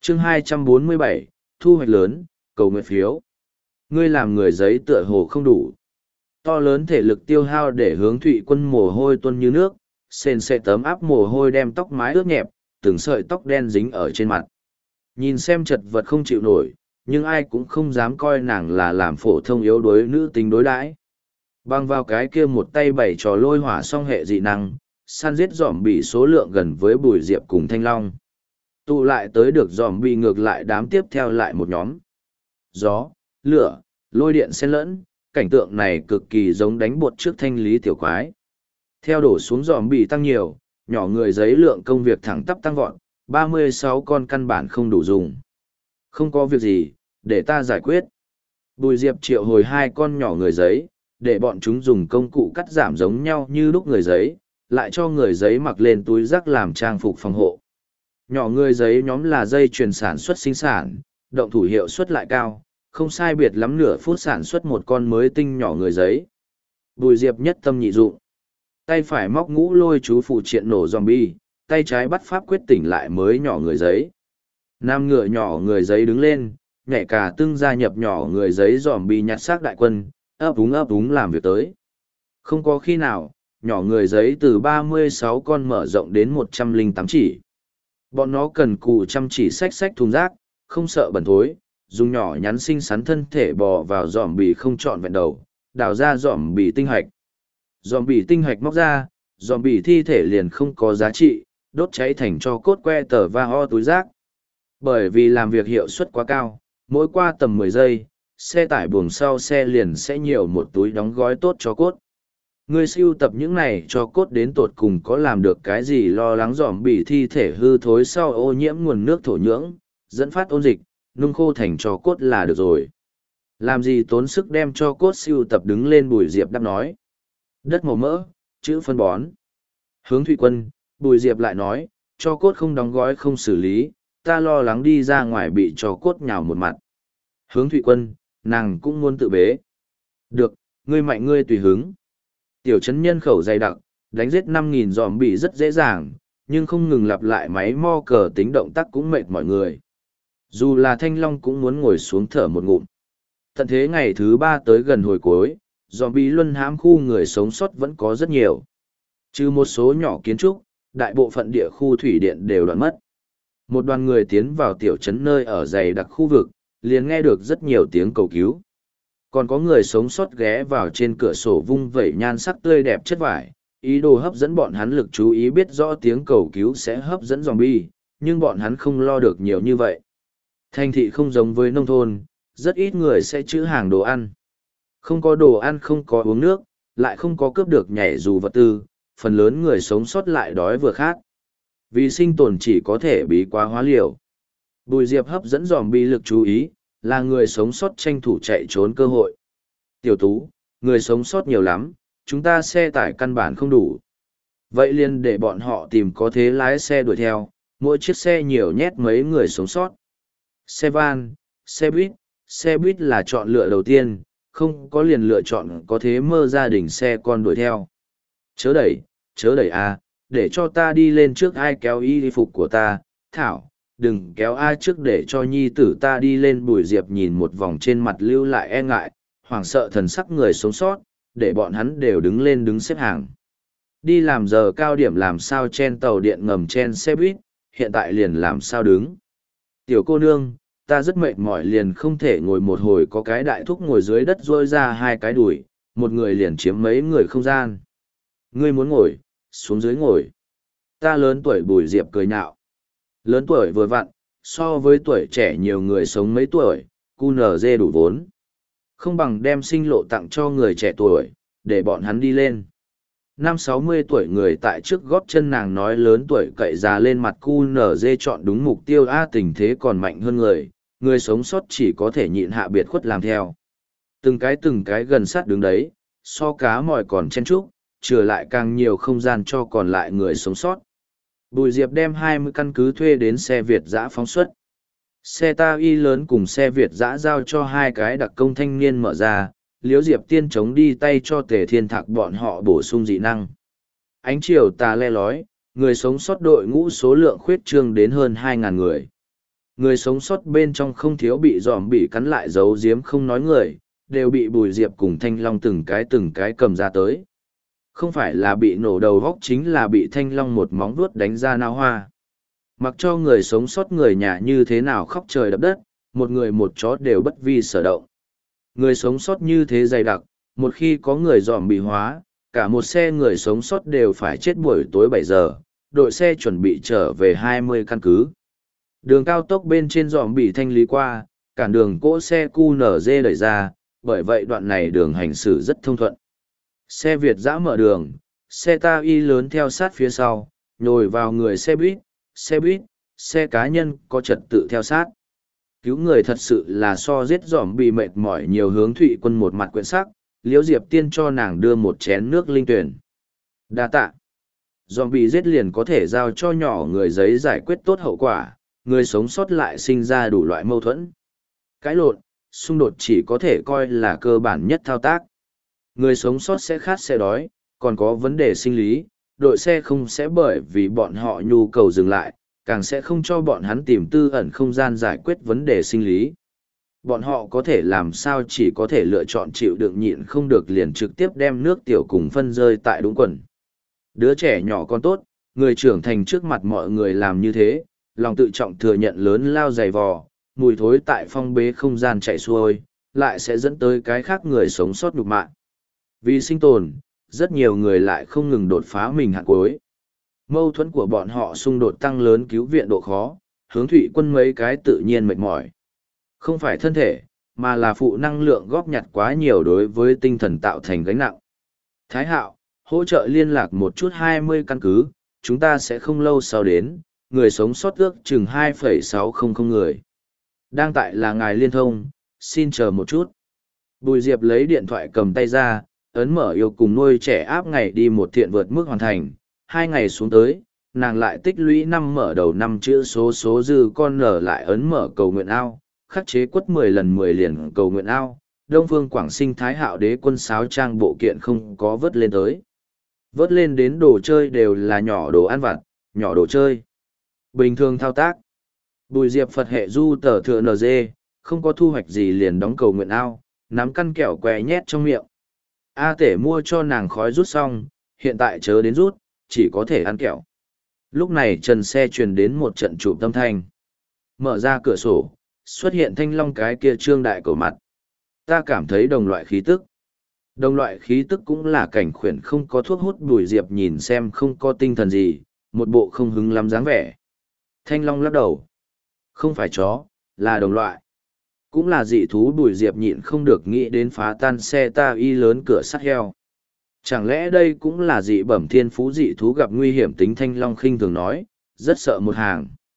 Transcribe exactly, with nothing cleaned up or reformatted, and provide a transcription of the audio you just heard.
chương hai trăm bốn mươi bảy, thu hoạch lớn, cầu nguyện phiếu. Ngươi làm người giấy tựa hồ không đủ. To lớn thể lực tiêu hao để hướng Thụy Quân mồ hôi tuôn như nước, sền sệt tấm áp mồ hôi đem tóc mái ướt nhẹp, từng sợi tóc đen dính ở trên mặt. Nhìn xem chật vật không chịu nổi, nhưng ai cũng không dám coi nàng là làm phổ thông yếu đuối nữ tính đối đãi. Băng vào cái kia một tay bảy trò lôi hỏa song hệ dị năng, săn giết dòm bị số lượng gần với Bùi Diệp cùng Thanh Long. Tụ lại tới được dòm bị ngược lại đám tiếp theo lại một nhóm. Gió, lửa, lôi điện xen lẫn, cảnh tượng này cực kỳ giống đánh bột trước thanh lý tiểu quái. Theo đổ xuống dòm bị tăng nhiều, nhỏ người giấy lượng công việc thẳng tắp tăng vọt, ba mươi sáu con căn bản không đủ dùng. Không có việc gì, để ta giải quyết. Bùi Diệp triệu hồi hai con nhỏ người giấy, để bọn chúng dùng công cụ cắt giảm giống nhau như lúc người giấy, lại cho người giấy mặc lên túi rác làm trang phục phòng hộ. Nhỏ người giấy nhóm là dây chuyền sản xuất sinh sản, động thủ hiệu suất lại cao, không sai biệt lắm nửa phút sản xuất một con mới tinh nhỏ người giấy. Bùi Diệp nhất tâm nhị dụng. Tay phải móc ngũ lôi chú phụ triện nổ zombie, tay trái bắt pháp quyết tỉnh lại mới nhỏ người giấy. Nam ngựa nhỏ người giấy đứng lên, nhảy cả tưng gia nhập nhỏ người giấy zombie nhặt xác đại quân, ấp úng ấp úng làm việc tới. Không có khi nào, nhỏ người giấy từ ba mươi sáu con mở rộng đến một trăm lẻ tám chỉ. Bọn nó cần cù chăm chỉ xách xách thùng rác, không sợ bẩn thối, dùng nhỏ nhắn xinh xắn thân thể bò vào dòm bì không trọn vẹn đầu, đào ra dòm bì tinh hạch. Dòm bì tinh hạch móc ra, dòm bì thi thể liền không có giá trị, đốt cháy thành cho cốt que tờ va ho túi rác. Bởi vì làm việc hiệu suất quá cao, mỗi qua tầm mười giây, xe tải buồng sau xe liền sẽ nhiều một túi đóng gói tốt cho cốt. Người sưu tập những này cho cốt đến tột cùng có làm được cái gì lo lắng dòm bì thi thể hư thối sau ô nhiễm nguồn nước thổ nhưỡng, dẫn phát ôn dịch, nung khô thành cho cốt là được rồi. Làm gì tốn sức đem cho cốt sưu tập đứng lên. Bùi Diệp đáp nói. Đất màu mỡ, chữ phân bón. Hướng Thụy Quân, Bùi Diệp lại nói, cho cốt không đóng gói không xử lý, ta lo lắng đi ra ngoài bị cho cốt nhào một mặt. Hướng Thụy Quân, nàng cũng muốn tự bế. Được, ngươi mạnh ngươi tùy hứng. Tiểu trấn nhân khẩu dày đặc, đánh giết năm nghìn dòm bị rất dễ dàng, nhưng không ngừng lặp lại máy mo cờ tính động tác cũng mệt mọi người. Dù là Thanh Long cũng muốn ngồi xuống thở một ngụm. Tận thế ngày thứ ba tới gần hồi cuối, dòm bị luân hãm khu người sống sót vẫn có rất nhiều. Trừ một số nhỏ kiến trúc, đại bộ phận địa khu thủy điện đều đoạn mất. Một đoàn người tiến vào tiểu trấn nơi ở dày đặc khu vực, liền nghe được rất nhiều tiếng cầu cứu. Còn có người sống sót ghé vào trên cửa sổ vung vẩy nhan sắc tươi đẹp chất vải, ý đồ hấp dẫn bọn hắn lực chú ý, biết rõ tiếng cầu cứu sẽ hấp dẫn zombie, nhưng bọn hắn không lo được nhiều như vậy. Thành thị không giống với nông thôn, rất ít người sẽ trữ hàng đồ ăn. Không có đồ ăn, không có uống nước, lại không có cướp được nhảy dù vật tư, phần lớn người sống sót lại đói vừa khát. Vì sinh tồn chỉ có thể bí quá hóa liều. Bùi Diệp hấp dẫn zombie lực chú ý, là người sống sót tranh thủ chạy trốn cơ hội. Tiểu Tú, người sống sót nhiều lắm, chúng ta xe tải căn bản không đủ. Vậy liền để bọn họ tìm có thế lái xe đuổi theo, mỗi chiếc xe nhiều nhét mấy người sống sót. Xe van, xe buýt, xe buýt là chọn lựa đầu tiên, không có liền lựa chọn có thế mơ gia đình xe con đuổi theo. Chớ đẩy, chớ đẩy a, để cho ta đi lên trước, ai kéo y phục của ta, Thảo, đừng kéo ai trước để cho nhi tử ta đi lên. Bùi Diệp nhìn một vòng trên mặt lưu lại e ngại, hoảng sợ thần sắc người sống sót, để bọn hắn đều đứng lên đứng xếp hàng. Đi làm giờ cao điểm làm sao chen tàu điện ngầm chen xe buýt, hiện tại liền làm sao đứng. Tiểu cô nương, ta rất mệt mỏi liền không thể ngồi một hồi, có cái đại thúc ngồi dưới đất rôi ra hai cái đùi, một người liền chiếm mấy người không gian. Ngươi muốn ngồi, xuống dưới ngồi. Ta lớn tuổi. Bùi Diệp cười nhạo. Lớn tuổi vừa vặn, so với tuổi trẻ nhiều người sống mấy tuổi, cu nờ dê đủ vốn. Không bằng đem sinh lộ tặng cho người trẻ tuổi, để bọn hắn đi lên. Năm sáu mươi tuổi người tại trước góp chân nàng nói lớn tuổi cậy già lên mặt cu nở dê chọn đúng mục tiêu. A, tình thế còn mạnh hơn người, người sống sót chỉ có thể nhịn hạ biệt khuất làm theo. Từng cái từng cái gần sát đứng đấy, so cá mòi còn chen chúc, trừ lại càng nhiều không gian cho còn lại người sống sót. Bùi Diệp đem hai mươi căn cứ thuê đến xe Việt dã phóng xuất. Xe ta y lớn cùng xe Việt dã giao cho hai cái đặc công thanh niên mở ra, Liễu Diệp tiên chống đi tay cho Tề Thiên Thạc bọn họ bổ sung dị năng. Ánh chiều tà le lói, người sống sót đội ngũ số lượng khuyết trương đến hơn hai ngàn người. Người sống sót bên trong không thiếu bị dòm bị cắn lại giấu giếm không nói người, đều bị Bùi Diệp cùng Thanh Long từng cái từng cái cầm ra tới. Không phải là bị nổ đầu vóc, chính là bị Thanh Long một móng vuốt đánh ra nao hoa. Mặc cho người sống sót người nhà như thế nào khóc trời đập đất, một người một chó đều bất vi sở động. Người sống sót như thế dày đặc, một khi có người dòm bị hóa, cả một xe người sống sót đều phải chết buổi tối bảy giờ, đội xe chuẩn bị trở về hai mươi căn cứ. Đường cao tốc bên trên dòm bị thanh lý qua, cản đường cỗ xe cu nở dê đẩy ra, bởi vậy đoạn này đường hành xử rất thông thuận. Xe Việt dã mở đường, xe ta y lớn theo sát phía sau, nhồi vào người xe buýt, xe buýt, xe cá nhân có trật tự theo sát. Cứu người thật sự là so giết dòm bị mệt mỏi nhiều. Hướng Thụy Quân một mặt quyện sắc, Liễu Diệp Tiên cho nàng đưa một chén nước linh tuyển. Đa tạ. Dòm bị giết liền có thể giao cho nhỏ người giấy giải quyết tốt hậu quả, người sống sót lại sinh ra đủ loại mâu thuẫn. Cãi lộn, xung đột chỉ có thể coi là cơ bản nhất thao tác. Người sống sót sẽ khát sẽ đói, còn có vấn đề sinh lý, đội xe không sẽ bởi vì bọn họ nhu cầu dừng lại, càng sẽ không cho bọn hắn tìm tư ẩn không gian giải quyết vấn đề sinh lý. Bọn họ có thể làm sao chỉ có thể lựa chọn chịu đựng nhịn không được liền trực tiếp đem nước tiểu cùng phân rơi tại đúng quần. Đứa trẻ nhỏ con tốt, người trưởng thành trước mặt mọi người làm như thế, lòng tự trọng thừa nhận lớn lao dày vò, mùi thối tại phong bế không gian chạy xuôi, lại sẽ dẫn tới cái khác người sống sót nhục mạ. Vì sinh tồn, rất nhiều người lại không ngừng đột phá mình hạn cuối. Mâu thuẫn của bọn họ xung đột tăng lớn cứu viện độ khó, Hướng Thụy Quân mấy cái tự nhiên mệt mỏi. Không phải thân thể, mà là phụ năng lượng góp nhặt quá nhiều đối với tinh thần tạo thành gánh nặng. Thái Hạo, hỗ trợ liên lạc một chút hai mươi căn cứ, chúng ta sẽ không lâu sau đến, người sống sót ước chừng hai phẩy sáu không không người. Đang tại là ngài liên thông, xin chờ một chút. Bùi Diệp lấy điện thoại cầm tay ra, ấn mở yêu cùng nuôi trẻ áp ngày đi một thiện vượt mức hoàn thành, hai ngày xuống tới, nàng lại tích lũy năm mở đầu năm chữ số số dư con nở lại ấn mở cầu nguyện ao, khắc chế quất mười lần mười liền cầu nguyện ao, Đông Phương Quảng Sinh Thái Hạo đế quân sáo trang bộ kiện không có vớt lên tới. Vớt lên đến đồ chơi đều là nhỏ đồ ăn vặt, nhỏ đồ chơi. Bình thường thao tác. Bùi Diệp Phật hệ du tờ thừa en giê, không có thu hoạch gì liền đóng cầu nguyện ao, nắm căn kẹo què nhét trong miệng. A tể mua cho nàng khói rút xong, hiện tại chớ đến rút, chỉ có thể ăn kẹo. Lúc này trần xe truyền đến một trận chụp tâm thanh. Mở ra cửa sổ, xuất hiện Thanh Long cái kia trương đại cầu mặt. Ta cảm thấy đồng loại khí tức. Đồng loại khí tức cũng là cảnh khuyển không có thuốc hút. Bùi Diệp nhìn xem không có tinh thần gì, một bộ không hứng lắm dáng vẻ. Thanh Long lắc đầu. Không phải chó, là đồng loại. Cũng là dị thú. Bùi Diệp nhịn không được nghĩ đến phá tan xe ta y lớn cửa sắt heo. Chẳng lẽ đây cũng là dị bẩm thiên phú dị thú gặp nguy hiểm tính. Thanh Long khinh thường nói, rất sợ một hàng.